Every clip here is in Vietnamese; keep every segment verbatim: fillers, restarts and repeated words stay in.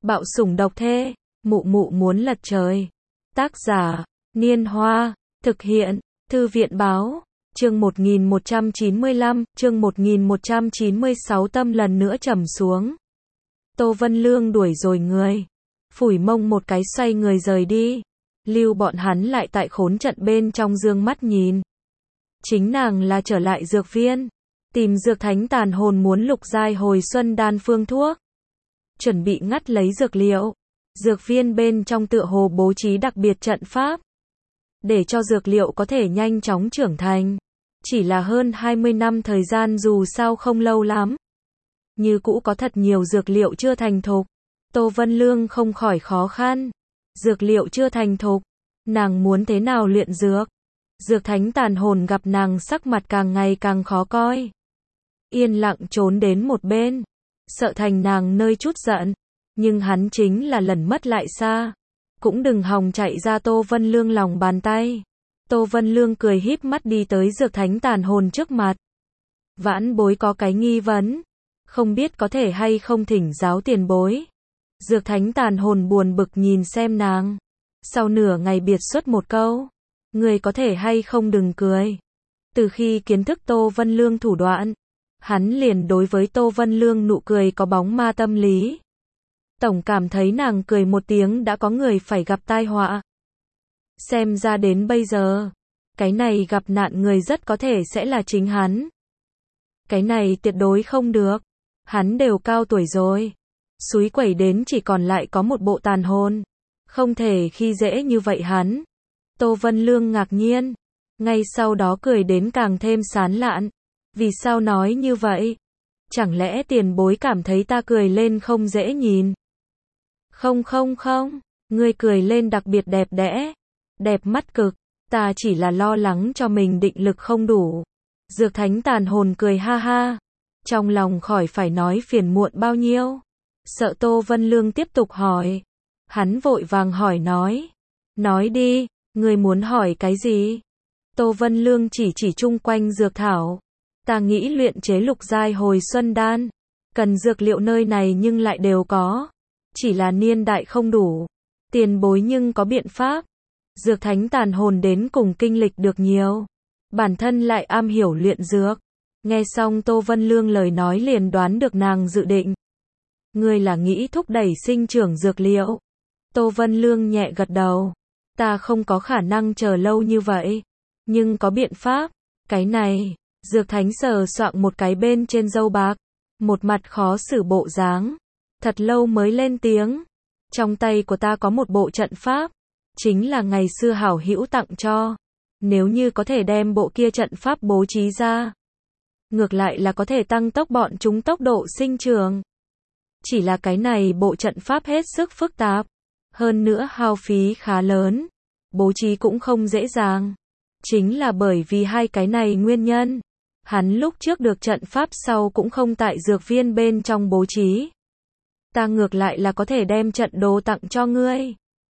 Bạo sủng độc thê, mụ mụ muốn lật trời. Tác giả, Niên Hoa, thực hiện, Thư viện báo, chương một nghìn một trăm chín mươi lăm, chương một nghìn một trăm chín mươi sáu tâm lần nữa trầm xuống. Tô Vân Lương đuổi rồi người, phủi mông một cái xoay người rời đi, lưu bọn hắn lại tại khốn trận bên trong dương mắt nhìn. Chính nàng là trở lại dược viên, tìm dược thánh tàn hồn muốn lục giai hồi xuân đan phương thuốc. Chuẩn bị ngắt lấy dược liệu. Dược viên bên trong tựa hồ bố trí đặc biệt trận pháp, để cho dược liệu có thể nhanh chóng trưởng thành. Chỉ là hơn hai mươi năm thời gian dù sao không lâu lắm. Như cũ có thật nhiều dược liệu chưa thành thục. Tô Vân Lương không khỏi khó khăn. Dược liệu chưa thành thục, nàng muốn thế nào luyện dược? Dược thánh tàn hồn gặp nàng sắc mặt càng ngày càng khó coi. Yên lặng trốn đến một bên, sợ thành nàng nơi chút giận. Nhưng hắn chính là lần mất lại xa. Cũng đừng hòng chạy ra Tô Vân Lương lòng bàn tay. Tô Vân Lương cười híp mắt đi tới dược thánh tàn hồn trước mặt. Vãn bối có cái nghi vấn, không biết có thể hay không thỉnh giáo tiền bối. Dược thánh tàn hồn buồn bực nhìn xem nàng. Sau nửa ngày biệt xuất một câu. Người có thể hay không đừng cười. Từ khi kiến thức Tô Vân Lương thủ đoạn, hắn liền đối với Tô Vân Lương nụ cười có bóng ma tâm lý. Tổng cảm thấy nàng cười một tiếng đã có người phải gặp tai họa. Xem ra đến bây giờ, cái này gặp nạn người rất có thể sẽ là chính hắn. Cái này tuyệt đối không được. Hắn đều cao tuổi rồi. Súi quẩy đến chỉ còn lại có một bộ tàn hồn. Không thể khi dễ như vậy hắn. Tô Vân Lương ngạc nhiên. Ngay sau đó cười đến càng thêm sán lạn. Vì sao nói như vậy? Chẳng lẽ tiền bối cảm thấy ta cười lên không dễ nhìn? Không không không, ngươi cười lên đặc biệt đẹp đẽ, đẹp mắt cực, ta chỉ là lo lắng cho mình định lực không đủ. Dược thánh tàn hồn cười ha ha, trong lòng khỏi phải nói phiền muộn bao nhiêu. Sợ Tô Vân Lương tiếp tục hỏi, hắn vội vàng hỏi nói, nói đi, ngươi muốn hỏi cái gì? Tô Vân Lương chỉ chỉ chung quanh dược thảo, ta nghĩ luyện chế lục giai hồi xuân đan, cần dược liệu nơi này nhưng lại đều có. Chỉ là niên đại không đủ. Tiền bối nhưng có biện pháp. Dược thánh tàn hồn đến cùng kinh lịch được nhiều. Bản thân lại am hiểu luyện dược. Nghe xong Tô Vân Lương lời nói liền đoán được nàng dự định. Ngươi là nghĩ thúc đẩy sinh trưởng dược liệu. Tô Vân Lương nhẹ gật đầu. Ta không có khả năng chờ lâu như vậy. Nhưng có biện pháp. Cái này, dược thánh sờ soạng một cái bên trên râu bạc. Một mặt khó xử bộ dáng. Thật lâu mới lên tiếng. Trong tay của ta có một bộ trận pháp. Chính là ngày xưa hảo hữu tặng cho. Nếu như có thể đem bộ kia trận pháp bố trí ra. Ngược lại là có thể tăng tốc bọn chúng tốc độ sinh trưởng. Chỉ là cái này bộ trận pháp hết sức phức tạp. Hơn nữa hao phí khá lớn. Bố trí cũng không dễ dàng. Chính là bởi vì hai cái này nguyên nhân. Hắn lúc trước được trận pháp sau cũng không tại dược viên bên trong bố trí. Ta ngược lại là có thể đem trận đồ tặng cho ngươi.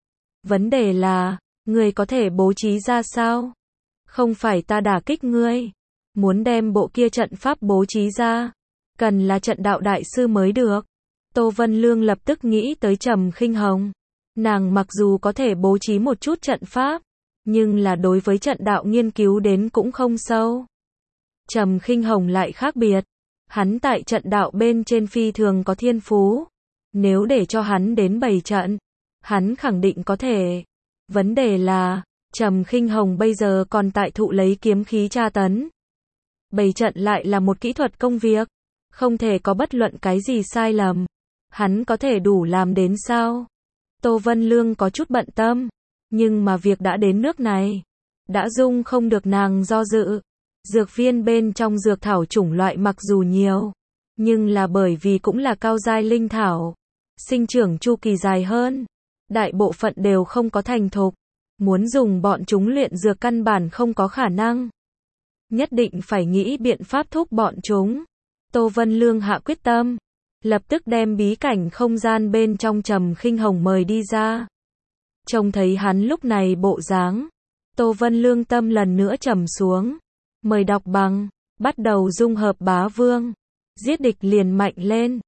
Vấn đề là, ngươi có thể bố trí ra sao? Không phải ta đả kích ngươi. Muốn đem bộ kia trận pháp bố trí ra. Cần là trận đạo đại sư mới được. Tô Vân Lương lập tức nghĩ tới Trầm Khinh Hồng. Nàng mặc dù có thể bố trí một chút trận pháp. Nhưng là đối với trận đạo nghiên cứu đến cũng không sâu. Trầm Khinh Hồng lại khác biệt. Hắn tại trận đạo bên trên phi thường có thiên phú. Nếu để cho hắn đến bày trận, hắn khẳng định có thể. Vấn đề là, Trầm Khinh Hồng bây giờ còn tại thụ lấy kiếm khí tra tấn. Bày trận lại là một kỹ thuật công việc, không thể có bất luận cái gì sai lầm. Hắn có thể đủ làm đến sao? Tô Vân Lương có chút bận tâm, nhưng mà việc đã đến nước này, đã dung không được nàng do dự. Dược viên bên trong dược thảo chủng loại mặc dù nhiều, nhưng là bởi vì cũng là cao giai linh thảo. Sinh trưởng chu kỳ dài hơn. Đại bộ phận đều không có thành thục. Muốn dùng bọn chúng luyện dược căn bản không có khả năng. Nhất định phải nghĩ biện pháp thúc bọn chúng. Tô Vân Lương hạ quyết tâm. Lập tức đem bí cảnh không gian bên trong Trầm Khinh Hồng mời đi ra. Trông thấy hắn lúc này bộ dáng. Tô Vân Lương tâm lần nữa trầm xuống. Mời đọc bằng. Bắt đầu dung hợp bá vương. Giết địch liền mạnh lên.